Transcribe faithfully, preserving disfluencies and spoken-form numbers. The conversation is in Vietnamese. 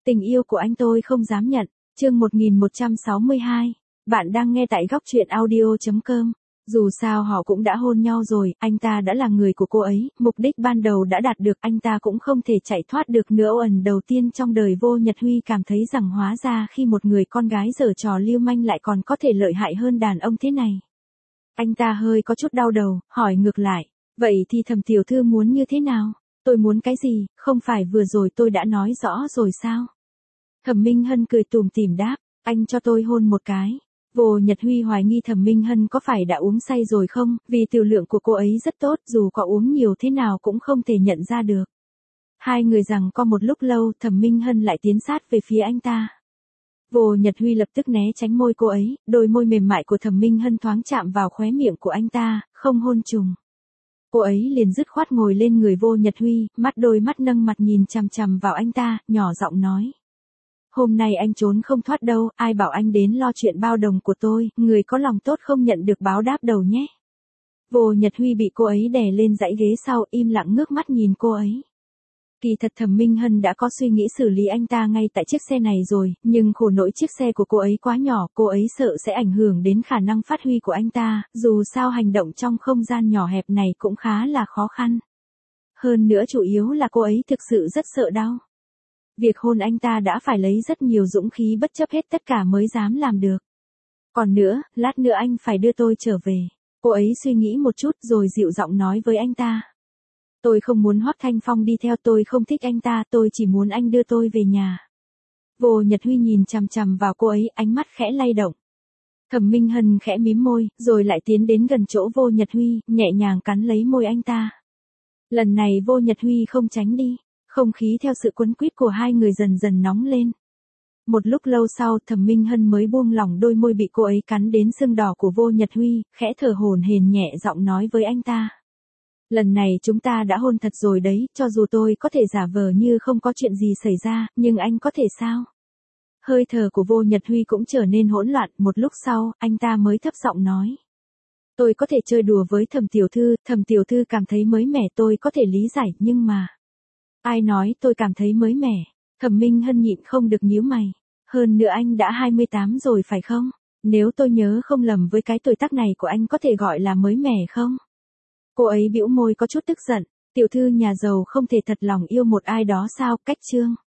Tình yêu của anh tôi không dám nhận. Chương một nghìn một trăm sáu mươi hai. Bạn đang nghe tại góc truyện audio chấm com. Dù sao họ cũng đã hôn nhau rồi, anh ta đã là người của cô ấy, mục đích ban đầu đã đạt được, anh ta cũng không thể chạy thoát được nữa. Ẩn đầu tiên trong đời Vô Nhật Huy cảm thấy rằng hóa ra khi một người con gái giở trò lưu manh lại còn có thể lợi hại hơn đàn ông thế này. Anh ta hơi có chút đau đầu, hỏi ngược lại, vậy thì Thẩm tiểu thư muốn như thế nào? Tôi muốn cái gì, không phải vừa rồi tôi đã nói rõ rồi sao? Thẩm Minh Hân cười tủm tỉm đáp, anh cho tôi hôn một cái. Vô Nhật Huy hoài nghi Thẩm Minh Hân có phải đã uống say rồi không, vì tiểu lượng của cô ấy rất tốt, dù có uống nhiều thế nào cũng không thể nhận ra được. Hai người giằng co một lúc lâu, Thẩm Minh Hân lại tiến sát về phía anh ta. Vô Nhật Huy lập tức né tránh môi cô ấy, đôi môi mềm mại của Thẩm Minh Hân thoáng chạm vào khóe miệng của anh ta, không hôn trùng. Cô ấy liền dứt khoát ngồi lên người Vô Nhật Huy, mắt đôi mắt nâng mặt nhìn chằm chằm vào anh ta, nhỏ giọng nói. Hôm nay anh trốn không thoát đâu, ai bảo anh đến lo chuyện bao đồng của tôi, người có lòng tốt không nhận được báo đáp đầu nhé. Vô Nhật Huy bị cô ấy đè lên dãy ghế sau, im lặng ngước mắt nhìn cô ấy. Kỳ thật Thẩm Minh Hân đã có suy nghĩ xử lý anh ta ngay tại chiếc xe này rồi, nhưng khổ nỗi chiếc xe của cô ấy quá nhỏ, cô ấy sợ sẽ ảnh hưởng đến khả năng phát huy của anh ta, dù sao hành động trong không gian nhỏ hẹp này cũng khá là khó khăn. Hơn nữa chủ yếu là cô ấy thực sự rất sợ đau. Việc hôn anh ta đã phải lấy rất nhiều dũng khí bất chấp hết tất cả mới dám làm được. Còn nữa, lát nữa anh phải đưa tôi trở về. Cô ấy suy nghĩ một chút rồi dịu giọng nói với anh ta. Tôi không muốn Hoắc Thanh Phong đi theo, tôi không thích anh ta, tôi chỉ muốn anh đưa tôi về nhà. Vô Nhật Huy nhìn chằm chằm vào cô ấy, ánh mắt khẽ lay động. Thẩm Minh Hân khẽ mím môi, rồi lại tiến đến gần chỗ Vô Nhật Huy, nhẹ nhàng cắn lấy môi anh ta. Lần này Vô Nhật Huy không tránh đi, không khí theo sự quấn quýt của hai người dần dần nóng lên. Một lúc lâu sau, Thẩm Minh Hân mới buông lỏng đôi môi bị cô ấy cắn đến sưng đỏ của Vô Nhật Huy, khẽ thở hổn hển nhẹ giọng nói với anh ta. Lần này chúng ta đã hôn thật rồi đấy, cho dù tôi có thể giả vờ như không có chuyện gì xảy ra, nhưng anh có thể sao? Hơi thở của Vô Nhật Huy cũng trở nên hỗn loạn, một lúc sau, anh ta mới thấp giọng nói. Tôi có thể chơi đùa với Thẩm tiểu thư, Thẩm tiểu thư cảm thấy mới mẻ tôi có thể lý giải, nhưng mà... Ai nói tôi cảm thấy mới mẻ? Thẩm Minh Hân nhịn không được nhíu mày. Hơn nữa anh đã hai mươi tám rồi phải không? Nếu tôi nhớ không lầm với cái tuổi tác này của anh có thể gọi là mới mẻ không? Cô ấy bĩu môi có chút tức giận. Tiểu thư nhà giàu không thể thật lòng yêu một ai đó sao? Cách chương.